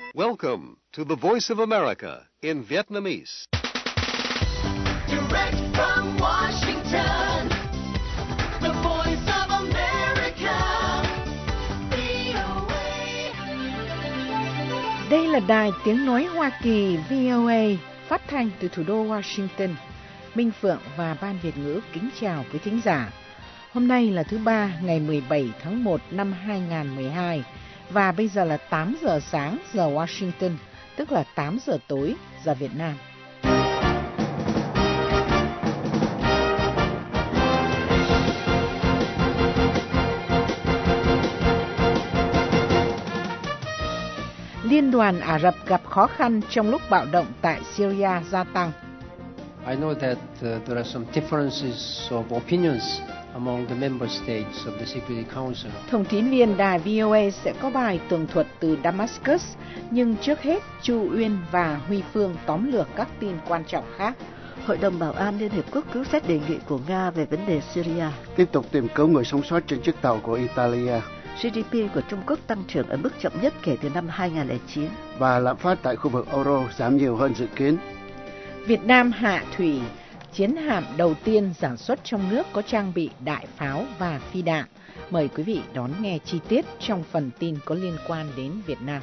Welcome to the Voice of America in Vietnamese. Direct from Washington, the Voice of America, VOA. Đây là đài tiếng nói Hoa Kỳ VOA, phát thanh từ thủ đô Washington. Minh Phượng và Ban Việt ngữ kính chào quý thính giả. Hôm nay là thứ Ba, ngày 17 tháng 1 năm 2012, và bây giờ là 8 giờ sáng giờ Washington, tức là 8 giờ tối giờ Việt Nam. Liên đoàn Ả Rập gặp khó khăn trong lúc bạo động tại Syria gia tăng. I know that there are some differences of opinions among the member states of the Security Council. Thông tín viên đài VOA sẽ có bài tường thuật từ Damascus, nhưng trước hết Chu Uyên và Huy Phương tóm lược các tin quan trọng khác. Hội đồng Bảo an Liên Hiệp Quốc cứu xét đề nghị của Nga về vấn đề Syria. Tiếp tục tìm cứu người sống sót trên chiếc tàu của Italia. GDP của Trung Quốc tăng trưởng ở mức chậm nhất kể từ năm 2009. Và lạm phát tại khu vực euro giảm nhiều hơn dự kiến. Việt Nam hạ thủy chiến hạm đầu tiên sản xuất trong nước có trang bị đại pháo và phi đạn. Mời quý vị đón nghe chi tiết trong phần tin có liên quan đến Việt Nam.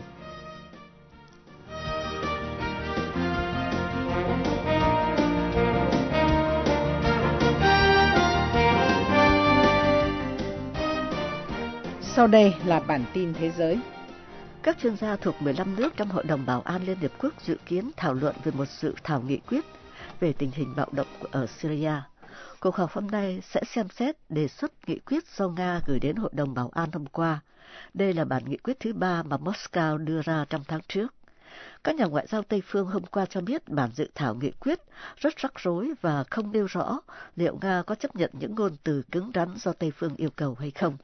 Sau đây là bản tin thế giới. Các chuyên gia thuộc 15 nước trong Hội đồng Bảo an Liên Hiệp Quốc dự kiến thảo luận về một dự thảo nghị quyết về tình hình bạo động ở Syria. Cuộc họp hôm nay sẽ xem xét đề xuất nghị quyết do Nga gửi đến Hội đồng Bảo an hôm qua. Đây là bản nghị quyết thứ 3 mà Moscow đưa ra trong tháng trước. Các nhà ngoại giao Tây phương hôm qua cho biết bản dự thảo nghị quyết rất rắc rối và không nêu rõ liệu Nga có chấp nhận những ngôn từ cứng rắn do Tây phương yêu cầu hay không.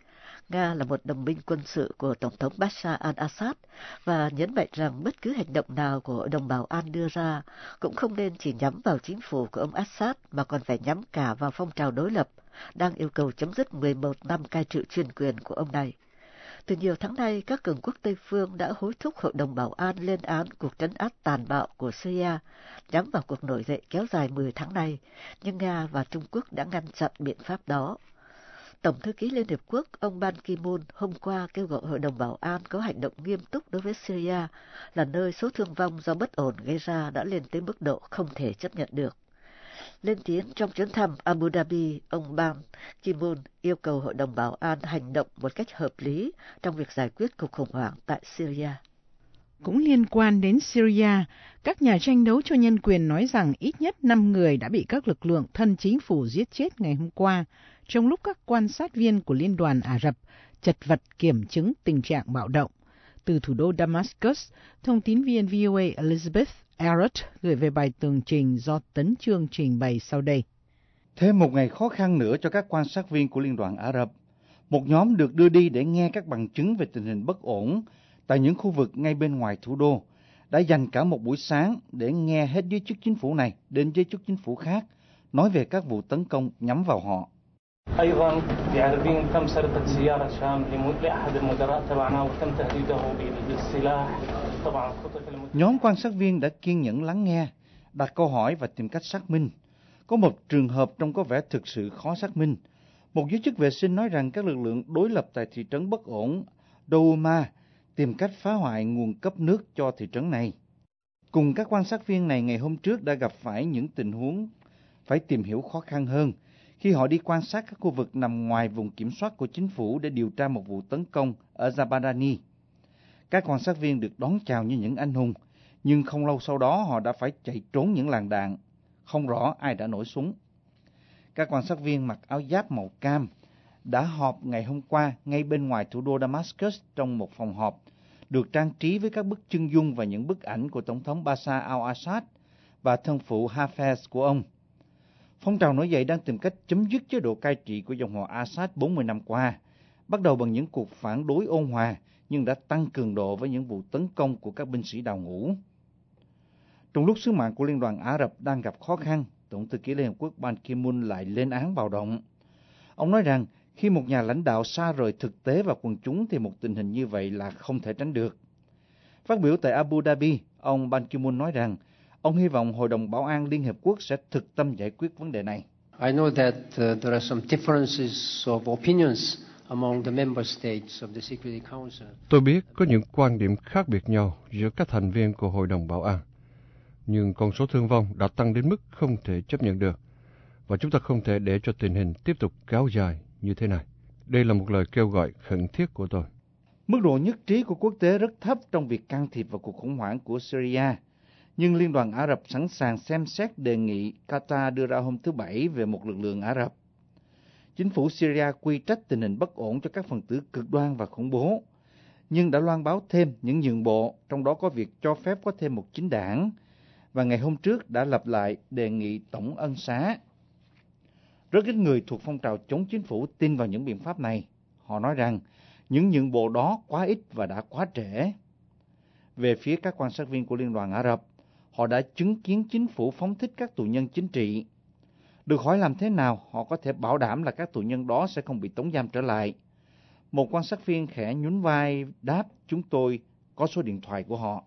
Nga là một đồng minh quân sự của Tổng thống Bashar al-Assad và nhấn mạnh rằng bất cứ hành động nào của Hội đồng Bảo an đưa ra cũng không nên chỉ nhắm vào chính phủ của ông Assad mà còn phải nhắm cả vào phong trào đối lập đang yêu cầu chấm dứt 11 năm cai trị chuyên quyền của ông này. Từ nhiều tháng nay, các cường quốc Tây phương đã hối thúc Hội đồng Bảo an lên án cuộc trấn áp tàn bạo của Syria nhắm vào cuộc nổi dậy kéo dài 10 tháng nay, nhưng Nga và Trung Quốc đã ngăn chặn biện pháp đó. Tổng thư ký Liên Hiệp Quốc ông Ban Ki-moon hôm qua kêu gọi Hội đồng Bảo an có hành động nghiêm túc đối với Syria, là nơi số thương vong do bất ổn gây ra đã lên tới mức độ không thể chấp nhận được. Lên tiếng trong chuyến thăm Abu Dhabi, ông Ban Ki-moon yêu cầu Hội đồng Bảo an hành động một cách hợp lý trong việc giải quyết cuộc khủng hoảng tại Syria. Cũng liên quan đến Syria, các nhà tranh đấu cho nhân quyền nói rằng ít nhất 5 người đã bị các lực lượng thân chính phủ giết chết ngày hôm qua, trong lúc các quan sát viên của Liên đoàn Ả Rập chật vật kiểm chứng tình trạng bạo động. Từ thủ đô Damascus, thông tín viên VOA Elizabeth Arrett gửi về bài tường trình do Tấn Chương trình bày sau đây. Thêm một ngày khó khăn nữa cho các quan sát viên của Liên đoàn Ả Rập. Một nhóm được đưa đi để nghe các bằng chứng về tình hình bất ổn tại những khu vực ngay bên ngoài thủ đô, đã dành cả một buổi sáng để nghe hết giới chức chính phủ này đến giới chức chính phủ khác nói về các vụ tấn công nhắm vào họ. Nhóm quan sát viên đã kiên nhẫn lắng nghe, đặt câu hỏi và tìm cách xác minh. Có một trường hợp trông có vẻ thực sự khó xác minh. Một giới chức vệ sinh nói rằng các lực lượng đối lập tại thị trấn bất ổn Douma tìm cách phá hoại nguồn cấp nước cho thị trấn này. Cùng các quan sát viên này ngày hôm trước đã gặp phải những tình huống phải tìm hiểu khó khăn hơn khi họ đi quan sát các khu vực nằm ngoài vùng kiểm soát của chính phủ để điều tra một vụ tấn công ở Zabadani. Các quan sát viên được đón chào như những anh hùng, nhưng không lâu sau đó họ đã phải chạy trốn những làn đạn. Không rõ ai đã nổ súng. Các quan sát viên mặc áo giáp màu cam đã họp ngày hôm qua ngay bên ngoài thủ đô Damascus trong một phòng họp, được trang trí với các bức chân dung và những bức ảnh của Tổng thống Bashar al-Assad và thân phụ Hafez của ông. Phong trào nổi dậy đang tìm cách chấm dứt chế độ cai trị của dòng họ Assad 40 năm qua, bắt đầu bằng những cuộc phản đối ôn hòa nhưng đã tăng cường độ với những vụ tấn công của các binh sĩ đào ngũ. Trong lúc sứ mạng của Liên đoàn Ả Rập đang gặp khó khăn, Tổng thư ký Liên Hợp Quốc Ban Ki-moon lại lên án bạo động. Ông nói rằng khi một nhà lãnh đạo xa rời thực tế và quần chúng thì một tình hình như vậy là không thể tránh được. Phát biểu tại Abu Dhabi, ông Ban Ki-moon nói rằng ông hy vọng Hội đồng Bảo an Liên Hiệp Quốc sẽ thực tâm giải quyết vấn đề này. I know that there are some differences of opinions among the member states of the Security Council. Tôi biết có những quan điểm khác biệt nhau giữa các thành viên của Hội đồng Bảo an, nhưng con số thương vong đã tăng đến mức không thể chấp nhận được, và chúng ta không thể để cho tình hình tiếp tục kéo dài như thế này. Đây là một lời kêu gọi khẩn thiết của tôi. Mức độ nhất trí của quốc tế rất thấp trong việc can thiệp vào cuộc khủng hoảng của Syria, nhưng Liên đoàn Ả Rập sẵn sàng xem xét đề nghị Qatar đưa ra hôm thứ Bảy về một lực lượng Ả Rập. Chính phủ Syria quy trách tình hình bất ổn cho các phần tử cực đoan và khủng bố, nhưng đã loan báo thêm những nhượng bộ, trong đó có việc cho phép có thêm một chính đảng, và ngày hôm trước đã lặp lại đề nghị tổng ân xá. Rất ít người thuộc phong trào chống chính phủ tin vào những biện pháp này. Họ nói rằng những nhượng bộ đó quá ít và đã quá trễ. Về phía các quan sát viên của Liên đoàn Ả Rập, họ đã chứng kiến chính phủ phóng thích các tù nhân chính trị. Được hỏi làm thế nào họ có thể bảo đảm là các tù nhân đó sẽ không bị tống giam trở lại. Một quan sát viên khẽ nhún vai đáp chúng tôi có số điện thoại của họ.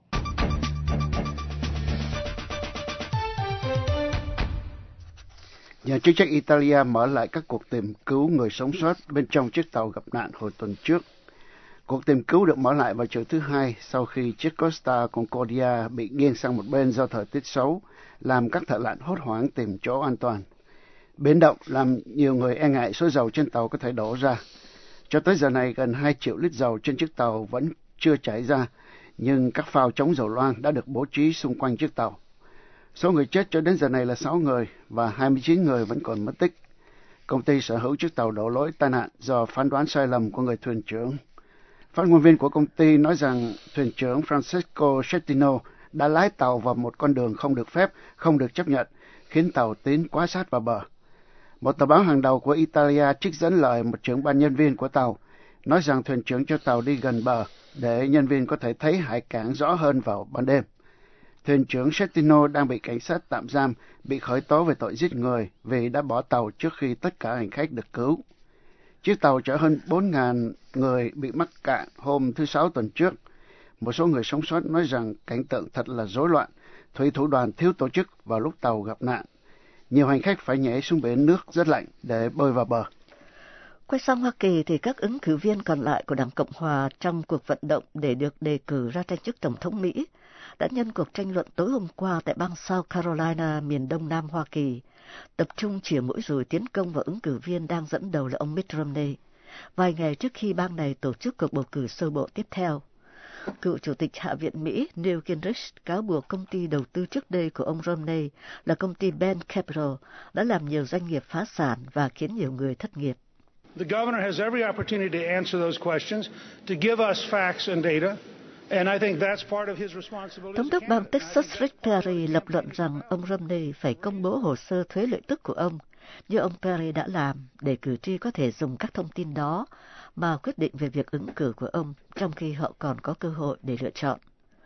Nhà chức trách Italia mở lại các cuộc tìm cứu người sống sót bên trong chiếc tàu gặp nạn hồi tuần trước. Cuộc tìm cứu được mở lại vào chiều thứ Hai sau khi chiếc Costa Concordia bị nghiêng sang một bên do thời tiết xấu, làm các thợ lặn hốt hoảng tìm chỗ an toàn. Biến động làm nhiều người e ngại số dầu trên tàu có thể đổ ra. Cho tới giờ này, gần 2 triệu lít dầu trên chiếc tàu vẫn chưa chảy ra, nhưng các phao chống dầu loang đã được bố trí xung quanh chiếc tàu. Số người chết cho đến giờ này là 6 người và 29 người vẫn còn mất tích. Công ty sở hữu chiếc tàu đổ lỗi tai nạn do phán đoán sai lầm của người thuyền trưởng. Phát ngôn viên của công ty nói rằng thuyền trưởng Francesco Schettino đã lái tàu vào một con đường không được phép, không được chấp nhận, khiến tàu tiến quá sát vào bờ. Một tờ báo hàng đầu của Italia trích dẫn lời một trưởng ban nhân viên của tàu, nói rằng thuyền trưởng cho tàu đi gần bờ để nhân viên có thể thấy hải cảng rõ hơn vào ban đêm. Thuyền trưởng Schettino đang bị cảnh sát tạm giam, bị khởi tố về tội giết người vì đã bỏ tàu trước khi tất cả hành khách được cứu. Chiếc tàu chở hơn 4.000 người bị mắc cạn hôm thứ Sáu tuần trước. Một số người sống sót nói rằng cảnh tượng thật là rối loạn, thủy thủ đoàn thiếu tổ chức vào lúc tàu gặp nạn. Nhiều hành khách phải nhảy xuống bể nước rất lạnh để bơi vào bờ. Quay sang Hoa Kỳ thì các ứng cử viên còn lại của Đảng Cộng Hòa trong cuộc vận động để được đề cử ra tranh chức Tổng thống Mỹ đã nhân cuộc tranh luận tối hôm qua tại bang South Carolina, miền đông nam Hoa Kỳ, tập trung chĩa mũi dùi tiến công vào ứng cử viên đang dẫn đầu là ông Mitt Romney, vài ngày trước khi bang này tổ chức cuộc bầu cử sơ bộ tiếp theo. Cựu Chủ tịch Hạ viện Mỹ Newt Gingrich cáo buộc công ty đầu tư trước đây của ông Romney là công ty Bain Capital đã làm nhiều doanh nghiệp phá sản và khiến nhiều người thất nghiệp. The governor has every opportunity to answer those questions, to give us facts and data, and I think that's part of his responsibility. Thống đốc bang Texas Rick Perry lập luận rằng ông Romney phải công bố hồ sơ thuế lợi tức của ông, như ông Perry đã làm, để cử tri có thể dùng các thông tin đó mà quyết định về việc ứng cử của ông, trong khi họ còn có cơ hội để lựa chọn.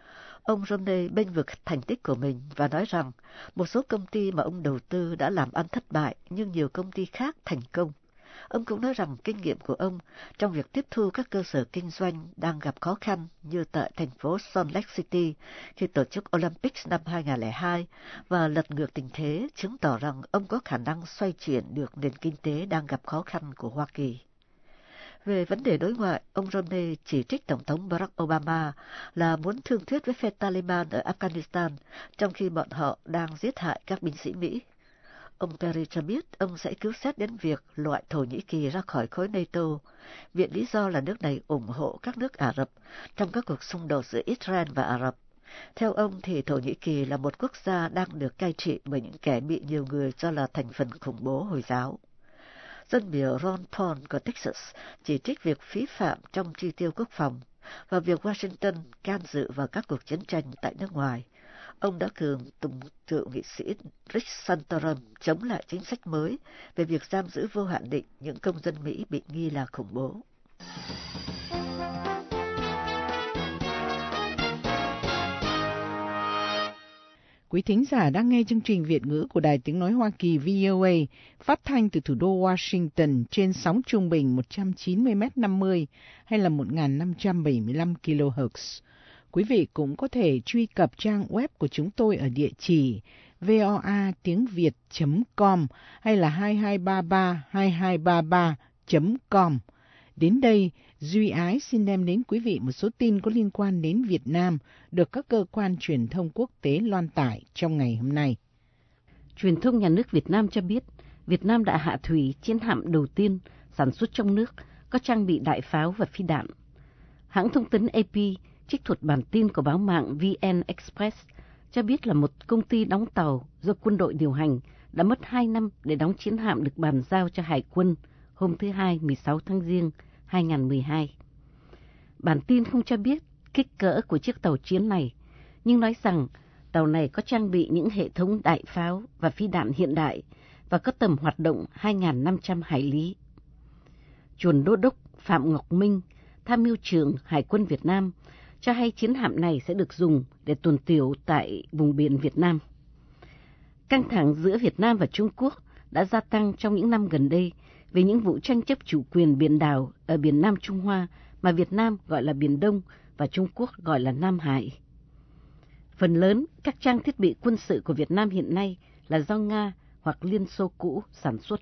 Ông Romney bênh vực thành tích của mình và nói rằng một số công ty mà ông đầu tư đã làm ăn thất bại, nhưng nhiều công ty khác thành công. Ông cũng nói rằng kinh nghiệm của ông trong việc tiếp thu các cơ sở kinh doanh đang gặp khó khăn như tại thành phố Salt Lake City khi tổ chức Olympics năm 2002 và lật ngược tình thế, chứng tỏ rằng ông có khả năng xoay chuyển được nền kinh tế đang gặp khó khăn của Hoa Kỳ. Về vấn đề đối ngoại, ông Romney chỉ trích Tổng thống Barack Obama là muốn thương thuyết với phe Taliban ở Afghanistan trong khi bọn họ đang giết hại các binh sĩ Mỹ. Ông Perry cho biết ông sẽ cứu xét đến việc loại Thổ Nhĩ Kỳ ra khỏi khối NATO, viện lý do là nước này ủng hộ các nước Ả Rập trong các cuộc xung đột giữa Israel và Ả Rập. Theo ông thì Thổ Nhĩ Kỳ là một quốc gia đang được cai trị bởi những kẻ bị nhiều người cho là thành phần khủng bố Hồi giáo. Dân biểu Ron Paul của Texas chỉ trích việc phí phạm trong chi tiêu quốc phòng và việc Washington can dự vào các cuộc chiến tranh tại nước ngoài. Ông đã cường tùng thượng nghị sĩ Rick Santorum chống lại chính sách mới về việc giam giữ vô hạn định những công dân Mỹ bị nghi là khủng bố. Quý thính giả đang nghe chương trình Việt ngữ của Đài Tiếng Nói Hoa Kỳ VOA, phát thanh từ thủ đô Washington trên sóng trung bình 190m50 hay là 1575 kHz. Quý vị cũng có thể truy cập trang web của chúng tôi ở địa chỉ voa.tiếng.việt.com hay là 2233-2233.com. Đến đây, Duy Ái xin đem đến quý vị một số tin có liên quan đến Việt Nam được các cơ quan truyền thông quốc tế loan tải trong ngày hôm nay. Truyền thông nhà nước Việt Nam cho biết, Việt Nam đã hạ thủy chiến hạm đầu tiên sản xuất trong nước có trang bị đại pháo và phi đạn. Hãng thông tấn AP trích thuật bản tin của báo mạng VN Express cho biết là một công ty đóng tàu do quân đội điều hành đã mất 2 năm để đóng chiến hạm được bàn giao cho Hải quân hôm thứ Hai 16 tháng Giêng 2012. Bản tin không cho biết kích cỡ của chiếc tàu chiến này, nhưng nói rằng tàu này có trang bị những hệ thống đại pháo và phi đạn hiện đại và có tầm hoạt động 2.500 hải lý. Chuẩn đô đốc Phạm Ngọc Minh, tham mưu trưởng Hải quân Việt Nam, cho hay chiến hạm này sẽ được dùng để tuần tiễu tại vùng biển Việt Nam. Căng thẳng giữa Việt Nam và Trung Quốc đã gia tăng trong những năm gần đây về những vụ tranh chấp chủ quyền biển đảo ở biển Nam Trung Hoa mà Việt Nam gọi là Biển Đông và Trung Quốc gọi là Nam Hải. Phần lớn các trang thiết bị quân sự của Việt Nam hiện nay là do Nga hoặc Liên Xô cũ sản xuất.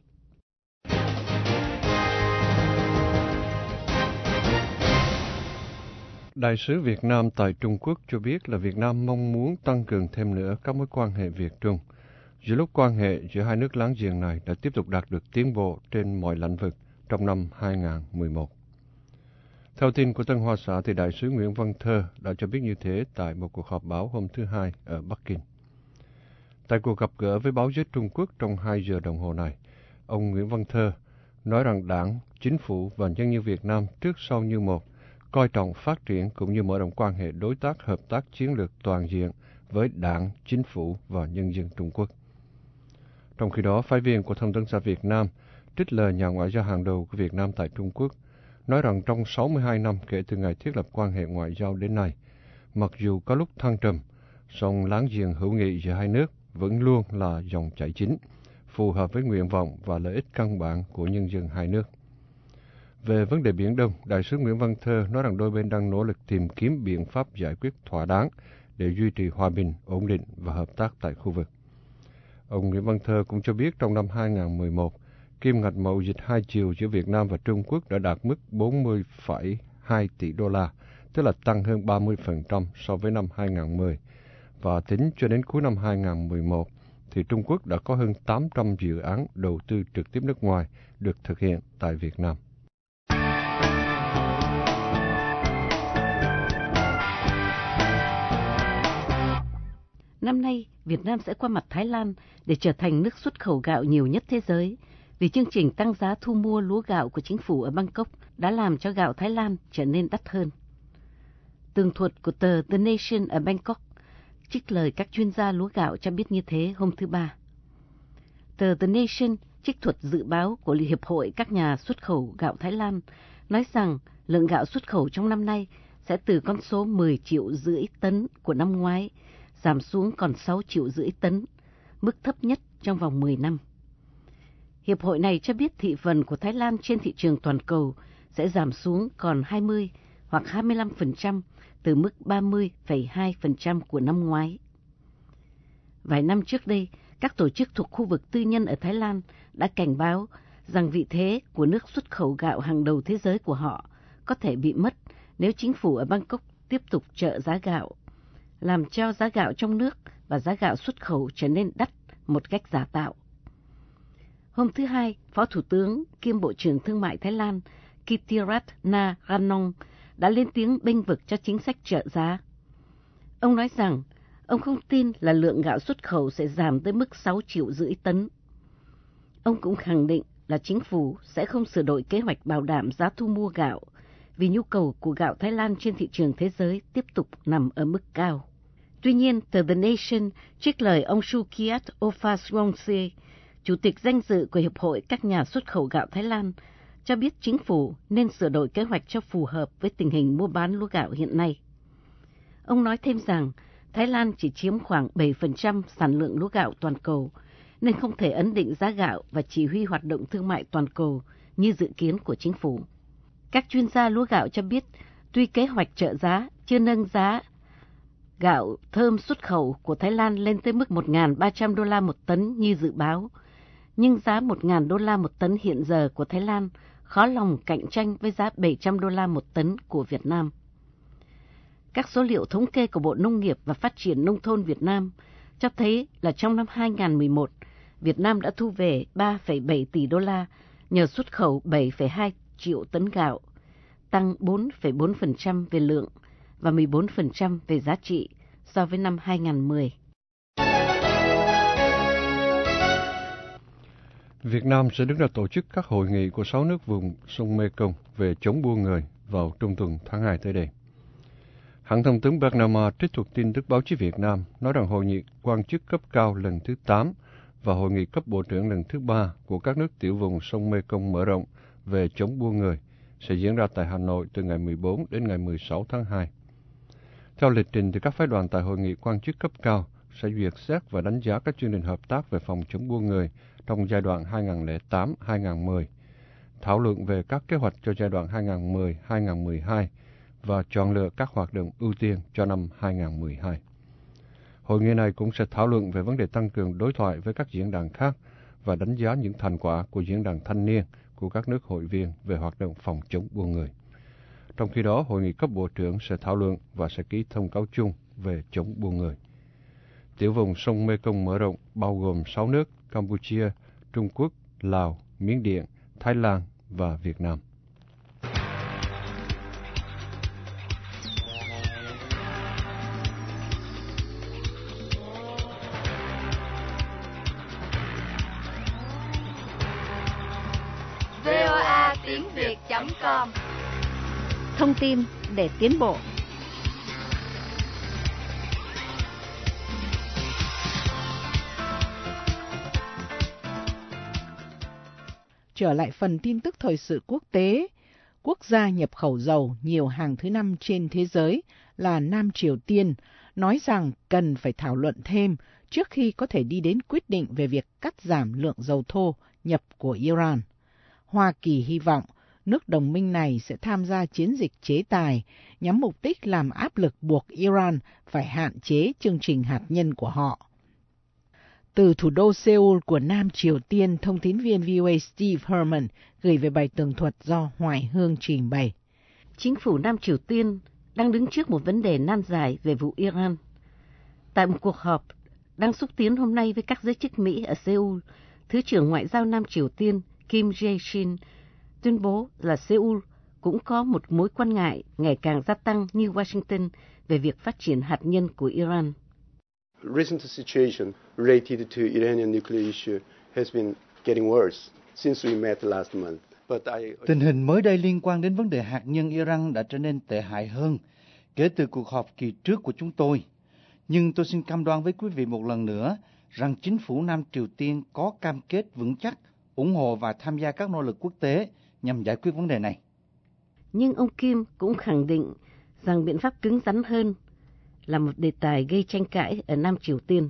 Đại sứ Việt Nam tại Trung Quốc cho biết là Việt Nam mong muốn tăng cường thêm nữa các mối quan hệ Việt-Trung, giữa lúc quan hệ giữa hai nước láng giềng này đã tiếp tục đạt được tiến bộ trên mọi lĩnh vực trong năm 2011. Theo tin của Tân Hoa Xã, thì Đại sứ Nguyễn Văn Thơ đã cho biết như thế tại một cuộc họp báo hôm thứ Hai ở Bắc Kinh. Tại cuộc gặp gỡ với báo giới Trung Quốc trong 2 giờ đồng hồ này, ông Nguyễn Văn Thơ nói rằng Đảng, Chính phủ và nhân dân Việt Nam trước sau như một coi trọng phát triển cũng như mở rộng quan hệ đối tác hợp tác chiến lược toàn diện với Đảng, Chính phủ và nhân dân Trung Quốc. Trong khi đó, phái viên của Thông tấn xã Việt Nam trích lời nhà ngoại giao hàng đầu của Việt Nam tại Trung Quốc nói rằng trong 62 năm kể từ ngày thiết lập quan hệ ngoại giao đến nay, mặc dù có lúc thăng trầm, song láng giềng hữu nghị giữa hai nước vẫn luôn là dòng chảy chính, phù hợp với nguyện vọng và lợi ích căn bản của nhân dân hai nước. Về vấn đề Biển Đông, Đại sứ Nguyễn Văn Thơ nói rằng đôi bên đang nỗ lực tìm kiếm biện pháp giải quyết thỏa đáng để duy trì hòa bình, ổn định và hợp tác tại khu vực. Ông Nguyễn Văn Thơ cũng cho biết trong năm 2011, kim ngạch mậu dịch hai chiều giữa Việt Nam và Trung Quốc đã đạt mức 40,2 tỷ đô la, tức là tăng hơn 30% so với năm 2010. Và tính cho đến cuối năm 2011, thì Trung Quốc đã có hơn 800 dự án đầu tư trực tiếp nước ngoài được thực hiện tại Việt Nam. Năm nay, Việt Nam sẽ qua mặt Thái Lan để trở thành nước xuất khẩu gạo nhiều nhất thế giới, vì chương trình tăng giá thu mua lúa gạo của chính phủ ở Bangkok đã làm cho gạo Thái Lan trở nên đắt hơn. Tường thuật của tờ The Nation ở Bangkok trích lời các chuyên gia lúa gạo cho biết như thế hôm thứ Ba. Tờ The Nation trích thuật dự báo của Hiệp hội các nhà xuất khẩu gạo Thái Lan nói rằng lượng gạo xuất khẩu trong năm nay sẽ từ con số 10,5 triệu tấn của năm ngoái giảm xuống còn 6,5 triệu tấn, mức thấp nhất trong vòng 10 năm. Hiệp hội này cho biết thị phần của Thái Lan trên thị trường toàn cầu sẽ giảm xuống còn 20 hoặc 25% từ mức 30,2% của năm ngoái. Vài năm trước đây, các tổ chức thuộc khu vực tư nhân ở Thái Lan đã cảnh báo rằng vị thế của nước xuất khẩu gạo hàng đầu thế giới của họ có thể bị mất nếu chính phủ ở Bangkok tiếp tục trợ giá gạo, làm cho giá gạo trong nước và giá gạo xuất khẩu trở nên đắt một cách giả tạo. Hôm thứ Hai, Phó Thủ tướng kiêm Bộ trưởng Thương mại Thái Lan Kittiratna Ranong đã lên tiếng bênh vực cho chính sách trợ giá. Ông nói rằng ông không tin là lượng gạo xuất khẩu sẽ giảm tới mức 6,5 triệu tấn. Ông cũng khẳng định là chính phủ sẽ không sửa đổi kế hoạch bảo đảm giá thu mua gạo vì nhu cầu của gạo Thái Lan trên thị trường thế giới tiếp tục nằm ở mức cao. Tuy nhiên, tờ The Nation trích lời ông Sukiat Ofaswongse, Chủ tịch danh dự của Hiệp hội các nhà xuất khẩu gạo Thái Lan, cho biết chính phủ nên sửa đổi kế hoạch cho phù hợp với tình hình mua bán lúa gạo hiện nay. Ông nói thêm rằng Thái Lan chỉ chiếm khoảng 7% sản lượng lúa gạo toàn cầu, nên không thể ấn định giá gạo và chỉ huy hoạt động thương mại toàn cầu như dự kiến của chính phủ. Các chuyên gia lúa gạo cho biết, tuy kế hoạch trợ giá chưa nâng giá gạo thơm xuất khẩu của Thái Lan lên tới mức 1.300 đô la một tấn như dự báo, nhưng giá 1.000 đô la một tấn hiện giờ của Thái Lan khó lòng cạnh tranh với giá 700 đô la một tấn của Việt Nam. Các số liệu thống kê của Bộ Nông nghiệp và Phát triển Nông thôn Việt Nam cho thấy là trong năm 2011, Việt Nam đã thu về 3,7 tỷ đô la nhờ xuất khẩu 7,2 triệu tấn gạo, tăng 4,4% về lượng và 14% về giá trị so với năm 2010. Việt Nam sẽ đứng ra tổ chức các hội nghị của 6 nước vùng sông Mekong về chống buôn người vào trung tuần tháng 2 tới đây. Hãng thông tấn Bernama trích thuật tin tức báo chí Việt Nam nói rằng hội nghị quan chức cấp cao lần thứ 8 và hội nghị cấp bộ trưởng lần thứ 3 của các nước tiểu vùng sông Mekong mở rộng về chống buôn người sẽ diễn ra tại Hà Nội từ ngày 14 đến ngày 16 tháng 2. Theo lịch trình, thì các phái đoàn tại hội nghị quan chức cấp cao sẽ duyệt xét và đánh giá các chương trình hợp tác về phòng chống buôn người trong giai đoạn 2008-2010, thảo luận về các kế hoạch cho giai đoạn 2010-2012 và chọn lựa các hoạt động ưu tiên cho năm 2012. Hội nghị này cũng sẽ thảo luận về vấn đề tăng cường đối thoại với các diễn đàn khác và đánh giá những thành quả của diễn đàn thanh niên của các nước hội viên về hoạt động phòng chống buôn người. Trong khi đó, hội nghị cấp bộ trưởng sẽ thảo luận và sẽ ký thông cáo chung về chống buôn người. Tiểu vùng sông Mekong mở rộng bao gồm 6 nước Campuchia, Trung Quốc, Lào, Miến Điện, Thái Lan và Việt Nam. VOA tiếng Việt.com Thông tin để tiến bộ. Trở lại phần tin tức thời sự quốc tế, quốc gia nhập khẩu dầu nhiều hàng thứ 5 trên thế giới là Nam Triều Tiên, nói rằng cần phải thảo luận thêm trước khi có thể đi đến quyết định về việc cắt giảm lượng dầu thô nhập của Iran. Hoa Kỳ hy vọng nước đồng minh này sẽ tham gia chiến dịch chế tài nhằm mục đích làm áp lực buộc Iran phải hạn chế chương trình hạt nhân của họ. Từ thủ đô Seoul của Nam Triều Tiên, thông tín viên VOA Steve Herman gửi về bài tường thuật do Hoài Hương trình bày. Chính phủ Nam Triều Tiên đang đứng trước một vấn đề nan giải về vụ Iran. Tại một cuộc họp đang xúc tiến hôm nay với các giới chức Mỹ ở Seoul, Thứ trưởng Ngoại giao Nam Triều Tiên Kim Jae-shin tuyên bố là Seoul cũng có một mối quan ngại ngày càng gia tăng như Washington về việc phát triển hạt nhân của Iran. Recent situation related to Iranian nuclear issue has been getting worse since we met last month. Tình hình mới đây liên quan đến vấn đề hạt nhân Iran đã trở nên tệ hại hơn kể từ cuộc họp kỳ trước của chúng tôi. Nhưng tôi xin cam đoan với quý vị một lần nữa rằng chính phủ Nam Triều Tiên có cam kết vững chắc, ủng hộ và tham gia các nỗ lực quốc tế nhằm giải quyết vấn đề này. Nhưng ông Kim cũng khẳng định rằng biện pháp cứng rắn hơn là một đề tài gây tranh cãi ở Nam Triều Tiên.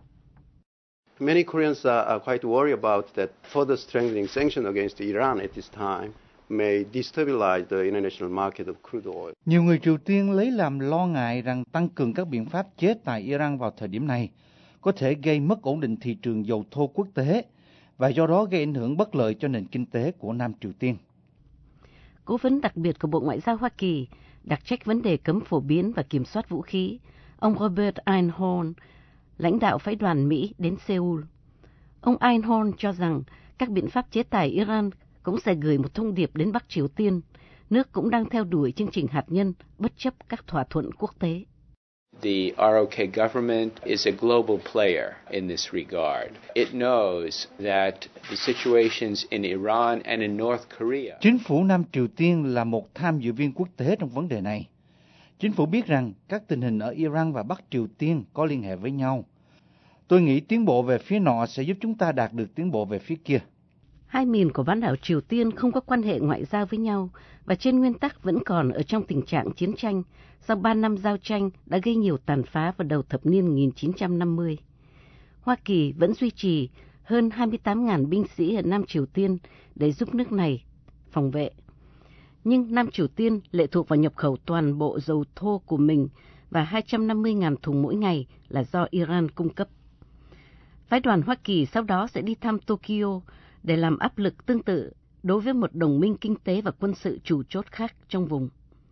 Many Koreans are quite worried about that further strengthening sanctions against Iran at this time may destabilize the international market of crude oil. Nhiều người Triều Tiên lấy làm lo ngại rằng tăng cường các biện pháp chế tài Iran vào thời điểm này có thể gây mất ổn định thị trường dầu thô quốc tế và do đó gây ảnh hưởng bất lợi cho nền kinh tế của Nam Triều Tiên. Cố vấn đặc biệt của Bộ Ngoại giao Hoa Kỳ đặc trách vấn đề cấm phổ biến và kiểm soát vũ khí, ông Robert Einhorn, lãnh đạo phái đoàn Mỹ đến Seoul. Ông Einhorn cho rằng các biện pháp chế tài Iran cũng sẽ gửi một thông điệp đến Bắc Triều Tiên, nước cũng đang theo đuổi chương trình hạt nhân bất chấp các thỏa thuận quốc tế. The ROK government is a global player in this regard. It knows that the situations in Iran and in North Korea. Chính phủ Nam Triều Tiên là một tham dự viên quốc tế trong vấn đề này. Chính phủ biết rằng các tình hình ở Iran và Bắc Triều Tiên có liên hệ với nhau. Tôi nghĩ tiến bộ về phía nọ sẽ giúp chúng ta đạt được tiến bộ về phía kia. Hai miền của bán đảo Triều Tiên không có quan hệ ngoại giao với nhau và trên nguyên tắc vẫn còn ở trong tình trạng chiến tranh sau 3 năm giao tranh đã gây nhiều tàn phá vào đầu thập niên 1950. Hoa Kỳ vẫn duy trì hơn 28.000 binh sĩ ở Nam Triều Tiên để giúp nước này phòng vệ. Nhưng Nam Triều Tiên lệ thuộc vào nhập khẩu toàn bộ dầu thô của mình và 250.000 thùng mỗi ngày là do Iran cung cấp. Phái đoàn Hoa Kỳ sau đó sẽ đi thăm Tokyo để làm áp lực tương tự đối với một đồng minh kinh tế và quân sự chủ chốt khác trong vùng.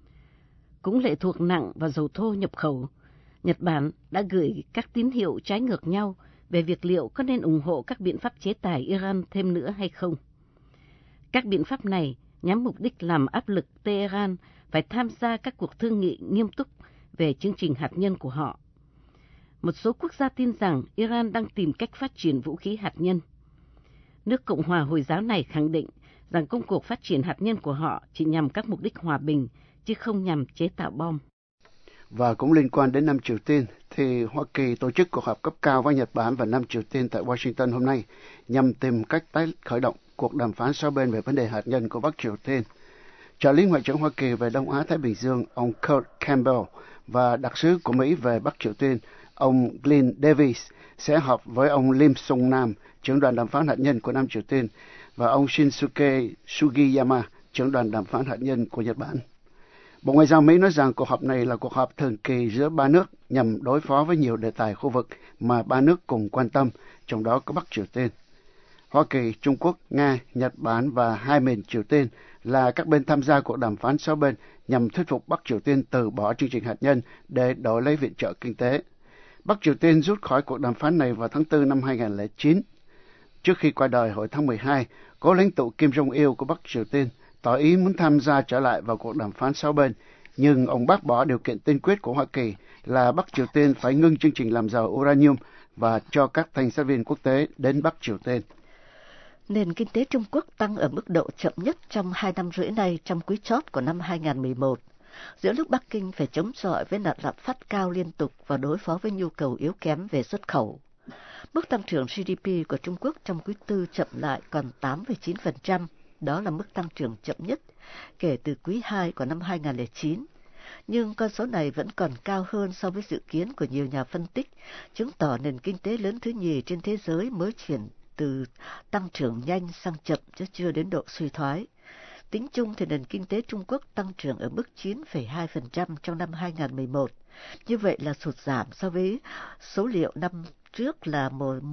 Cũng lệ thuộc nặng vào dầu thô nhập khẩu, Nhật Bản đã gửi các tín hiệu trái ngược nhau về việc liệu có nên ủng hộ các biện pháp chế tài Iran thêm nữa hay không. Các biện pháp này nhằm mục đích làm áp lực Tehran phải tham gia các cuộc thương nghị nghiêm túc về chương trình hạt nhân của họ. Một số quốc gia tin rằng Iran đang tìm cách phát triển vũ khí hạt nhân. Nước Cộng hòa Hồi giáo này khẳng định rằng công cuộc phát triển hạt nhân của họ chỉ nhằm các mục đích hòa bình, chứ không nhằm chế tạo bom. Và cũng liên quan đến Nam Triều Tiên, thì Hoa Kỳ tổ chức cuộc họp cấp cao với Nhật Bản và Nam Triều Tiên tại Washington hôm nay nhằm tìm cách tái khởi động cuộc đàm phán sáu bên về vấn đề hạt nhân của Bắc Triều Tiên. Trợ lý Ngoại trưởng Hoa Kỳ về Đông Á Thái Bình Dương, ông Kurt Campbell, và đặc sứ của Mỹ về Bắc Triều Tiên, ông Glenn Davis, sẽ họp với ông Lim Sung Nam, trưởng đoàn đàm phán hạt nhân của Nam Triều Tiên, và ông Shinsuke Sugiyama, trưởng đoàn đàm phán hạt nhân của Nhật Bản. Bộ Ngoại giao Mỹ nói rằng cuộc họp này là cuộc họp thường kỳ giữa ba nước nhằm đối phó với nhiều đề tài khu vực mà ba nước cùng quan tâm, trong đó có Bắc Triều Tiên. Hoa Kỳ, Trung Quốc, Nga, Nhật Bản và hai miền Triều Tiên là các bên tham gia cuộc đàm phán sáu bên nhằm thuyết phục Bắc Triều Tiên từ bỏ chương trình hạt nhân để đổi lấy viện trợ kinh tế. Bắc Triều Tiên rút khỏi cuộc đàm phán này vào tháng 4 năm 2009. Trước khi qua đời hồi tháng 12, cố lãnh tụ Kim Jong-il của Bắc Triều Tiên tỏ ý muốn tham gia trở lại vào cuộc đàm phán sáu bên, nhưng ông bác bỏ điều kiện tiên quyết của Hoa Kỳ là Bắc Triều Tiên phải ngưng chương trình làm giàu uranium và cho các thanh sát viên quốc tế đến Bắc Triều Tiên. Nền kinh tế Trung Quốc tăng ở mức độ chậm nhất trong 2 năm rưỡi này trong quý chót của năm 2011, giữa lúc Bắc Kinh phải chống chọi với nạn lạm phát cao liên tục và đối phó với nhu cầu yếu kém về xuất khẩu. Mức tăng trưởng GDP của Trung Quốc trong quý tư chậm lại còn 8,9%, đó là mức tăng trưởng chậm nhất kể từ quý 2 của năm 2009. Nhưng con số này vẫn còn cao hơn so với dự kiến của nhiều nhà phân tích, chứng tỏ nền kinh tế lớn thứ nhì trên thế giới mới chuyển từ tăng trưởng nhanh sang chậm chứ chưa đến độ suy thoái. Tính chung thì nền kinh tế Trung Quốc tăng trưởng ở mức 9,2% trong năm 2011. Như vậy là sụt giảm so với số liệu năm trước là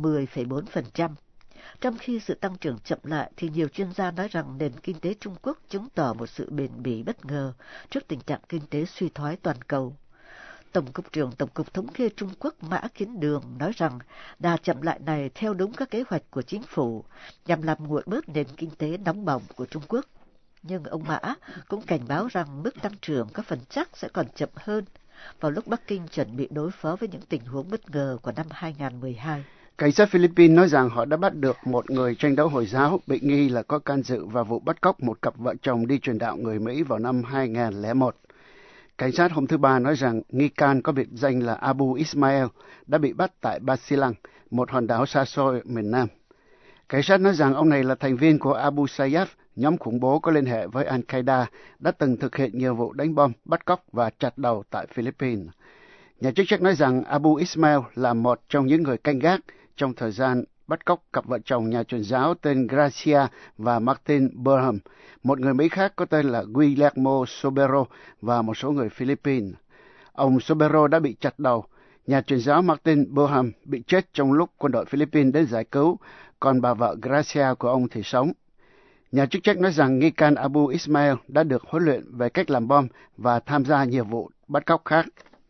10,4%. Trong khi sự tăng trưởng chậm lại thì nhiều chuyên gia nói rằng nền kinh tế Trung Quốc chứng tỏ một sự bền bỉ bất ngờ trước tình trạng kinh tế suy thoái toàn cầu. Tổng cục trưởng Tổng cục Thống kê Trung Quốc Mã Kiến Đường nói rằng đà chậm lại này theo đúng các kế hoạch của chính phủ nhằm làm nguội bớt nền kinh tế nóng bỏng của Trung Quốc. Nhưng ông Mã cũng cảnh báo rằng mức tăng trưởng có phần chắc sẽ còn chậm hơn vào lúc Bắc Kinh chuẩn bị đối phó với những tình huống bất ngờ của năm 2012. Cảnh sát Philippines nói rằng họ đã bắt được một người tranh đấu Hồi giáo bị nghi là có can dự vào vụ bắt cóc một cặp vợ chồng đi truyền đạo người Mỹ vào năm 2001. Cảnh sát hôm thứ Ba nói rằng nghi can có biệt danh là Abu Ismail đã bị bắt tại Basilan, một hòn đảo xa xôi miền Nam. Cảnh sát nói rằng ông này là thành viên của Abu Sayyaf, nhóm khủng bố có liên hệ với Al-Qaeda, đã từng thực hiện nhiều vụ đánh bom, bắt cóc và chặt đầu tại Philippines. Nhà chức trách nói rằng Abu Ismail là một trong những người canh gác trong thời gian bắt cóc cặp vợ chồng nhà truyền giáo tên Gracia và Martin Burham, một người Mỹ khác có tên là Guillermo Sobero và một số người Philippines. Ông Sobero đã bị chặt đầu. Nhà truyền giáo Martin Burham bị chết trong lúc quân đội Philippines đến giải cứu, còn bà vợ Gracia của ông thì sống. Nhà chức trách nói rằng nghi can Abu Ismail đã được huấn luyện về cách làm bom và tham gia nhiều vụ bắt cóc khác.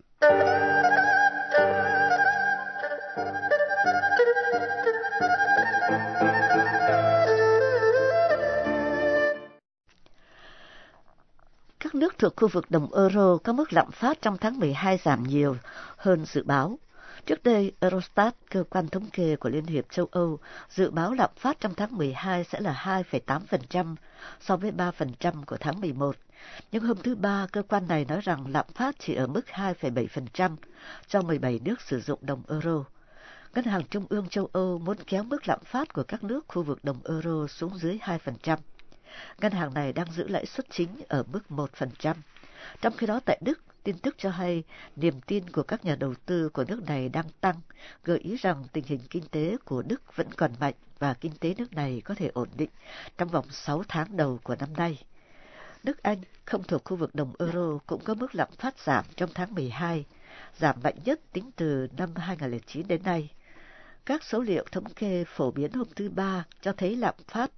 Các nước thuộc khu vực đồng euro có mức lạm phát trong tháng 12 giảm nhiều hơn dự báo. Trước đây, Eurostat, cơ quan thống kê của Liên hiệp châu Âu, dự báo lạm phát trong tháng 12 sẽ là 2,8% so với 3% của tháng 11. Nhưng hôm thứ Ba, cơ quan này nói rằng lạm phát chỉ ở mức 2,7% cho 17 nước sử dụng đồng euro. Ngân hàng Trung ương châu Âu muốn kéo mức lạm phát của các nước khu vực đồng euro xuống dưới 2%. Ngân hàng này đang giữ lãi suất chính ở mức 1%. Trong khi đó tại Đức, tin tức cho hay niềm tin của các nhà đầu tư của nước này đang tăng, gợi ý rằng tình hình kinh tế của Đức vẫn còn mạnh và kinh tế nước này có thể ổn định trong vòng 6 tháng đầu của năm nay. Nước Anh, không thuộc khu vực đồng euro, cũng có mức lạm phát giảm trong tháng 12. giảm mạnh nhất tính từ năm 2009 đến nay. Các số liệu thống kê phổ biến hôm thứ Ba cho thấy lạm phát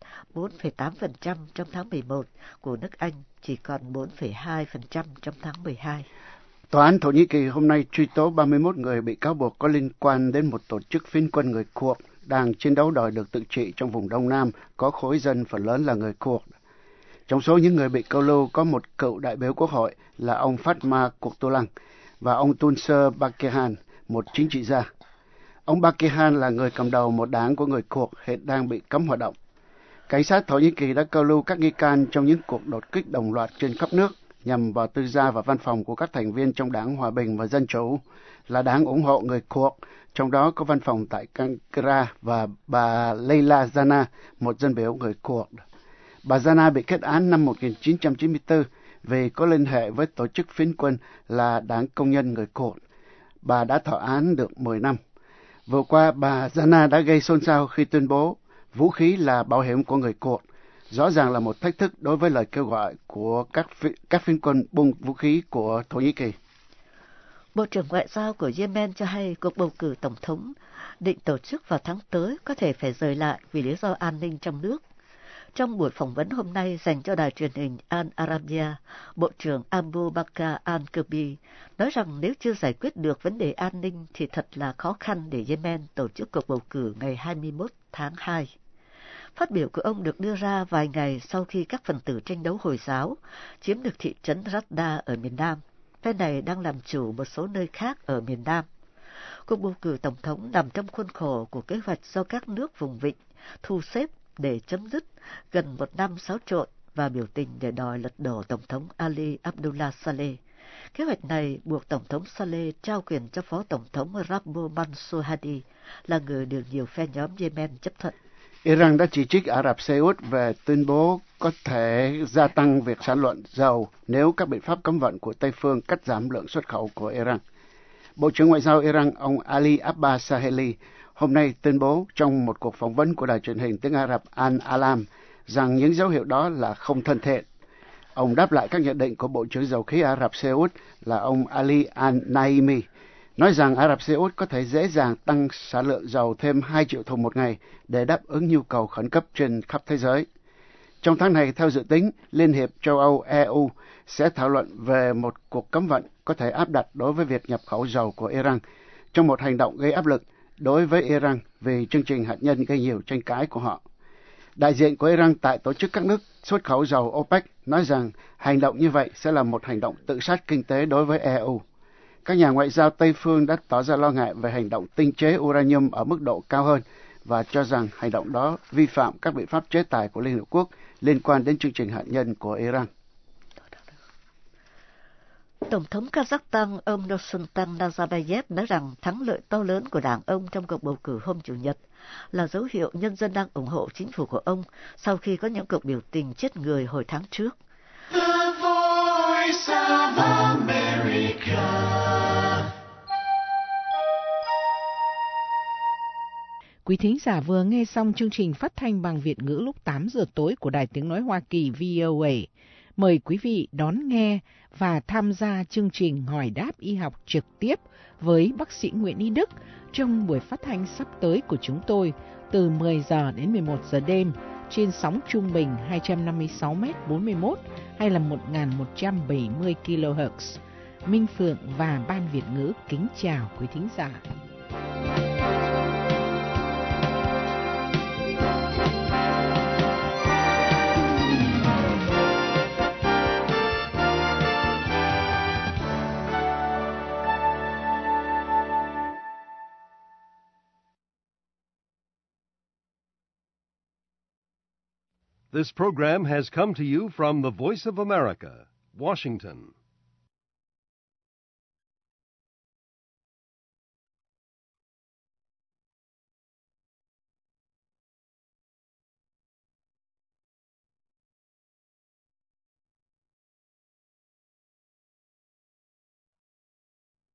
4,8% trong tháng 11 của nước Anh, chỉ còn 4,2% trong tháng 12. Tòa án Thổ Nhĩ Kỳ hôm nay truy tố 31 người bị cáo buộc có liên quan đến một tổ chức phiến quân người Kurd đang chiến đấu đòi được tự trị trong vùng Đông Nam có khối dân phần lớn là người Kurd. Trong số những người bị câu lưu có một cựu đại biểu quốc hội là ông Fatma Kurtolang và ông Tuncer Bakehan, một chính trị gia. Ông Bakehan là người cầm đầu một đảng của người Kurd hiện đang bị cấm hoạt động. Cảnh sát Thổ Nhĩ Kỳ đã câu lưu các nghi can trong những cuộc đột kích đồng loạt trên khắp nước nhằm vào tư gia và văn phòng của các thành viên trong Đảng Hòa bình và Dân chủ, là đảng ủng hộ người Kurd, trong đó có văn phòng tại Ankara, và bà Leyla Zana, một dân biểu người Kurd. Bà Zana bị kết án năm 1994 vì có liên hệ với tổ chức phiến quân là Đảng Công nhân người Kurd. Bà đã thọ án được 10 năm. Vừa qua, bà Zana đã gây xôn xao khi tuyên bố vũ khí là bảo hiểm của người Kurd, rõ ràng là một thách thức đối với lời kêu gọi của các phiến quân buông vũ khí của Thổ Nhĩ Kỳ. Bộ trưởng Ngoại giao của Yemen cho hay cuộc bầu cử tổng thống định tổ chức vào tháng tới có thể phải rời lại vì lý do an ninh trong nước. Trong buổi phỏng vấn hôm nay dành cho đài truyền hình Al Arabiya, Bộ trưởng Abu Bakr al-Kurdi nói rằng nếu chưa giải quyết được vấn đề an ninh thì thật là khó khăn để Yemen tổ chức cuộc bầu cử ngày 21 tháng 2. Phát biểu của ông được đưa ra vài ngày sau khi các phần tử tranh đấu Hồi giáo chiếm được thị trấn Radda ở miền Nam. Phe này đang làm chủ một số nơi khác ở miền Nam. Cuộc bầu cử tổng thống nằm trong khuôn khổ của kế hoạch do các nước vùng vịnh thu xếp để chấm dứt gần một năm xáo trộn và biểu tình để đòi lật đổ Tổng thống Ali Abdullah Saleh. Kế hoạch này buộc Tổng thống Saleh trao quyền cho Phó Tổng thống Rabbo Mansour Hadi, là người được nhiều phe nhóm Yemen chấp thuận. Iran đã chỉ trích Ả Rập Xê Út về tuyên bố có thể gia tăng việc sản lượng dầu nếu các biện pháp cấm vận của Tây phương cắt giảm lượng xuất khẩu của Iran. Bộ trưởng Ngoại giao Iran ông Ali Abbas Saheli hôm nay tuyên bố trong một cuộc phỏng vấn của đài truyền hình tiếng Ả Rập Al-Alam rằng những dấu hiệu đó là không thân thiện. Ông đáp lại các nhận định của Bộ trưởng Dầu khí Ả Rập Xê Út là ông Ali Al-Naimi, nói rằng Ả Rập Xê Út có thể dễ dàng tăng sản lượng dầu thêm 2 triệu thùng một ngày để đáp ứng nhu cầu khẩn cấp trên khắp thế giới. Trong tháng này, theo dự tính, Liên hiệp châu Âu EU sẽ thảo luận về một cuộc cấm vận có thể áp đặt đối với việc nhập khẩu dầu của Iran, trong một hành động gây áp lực đối với Iran vì chương trình hạt nhân gây nhiều tranh cãi của họ. Đại diện của Iran tại tổ chức các nước xuất khẩu dầu OPEC nói rằng hành động như vậy sẽ là một hành động tự sát kinh tế đối với EU. Các nhà ngoại giao Tây phương đã tỏ ra lo ngại về hành động tinh chế uranium ở mức độ cao hơn và cho rằng hành động đó vi phạm các biện pháp chế tài của Liên Hợp Quốc liên quan đến chương trình hạt nhân của Iran. Tổng thống Kazakhstan ông Nursultan Nazarbayev nói rằng thắng lợi to lớn của đảng ông trong cuộc bầu cử hôm Chủ nhật là dấu hiệu nhân dân đang ủng hộ chính phủ của ông sau khi có những cuộc biểu tình chết người hồi tháng trước. The Voice of America. Quý thính giả vừa nghe xong chương trình phát thanh bằng Việt ngữ lúc 8 giờ tối của Đài Tiếng Nói Hoa Kỳ VOA. Mời quý vị đón nghe và tham gia chương trình hỏi đáp y học trực tiếp với bác sĩ Nguyễn Y Đức trong buổi phát thanh sắp tới của chúng tôi từ 10 giờ đến 11 giờ đêm trên sóng trung bình 256m41 hay là 1170 kHz. Minh Phượng và Ban Việt ngữ kính chào quý thính giả. This program has come to you from the Voice of America, Washington.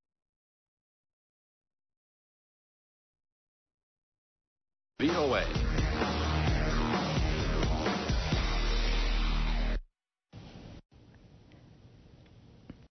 VOA.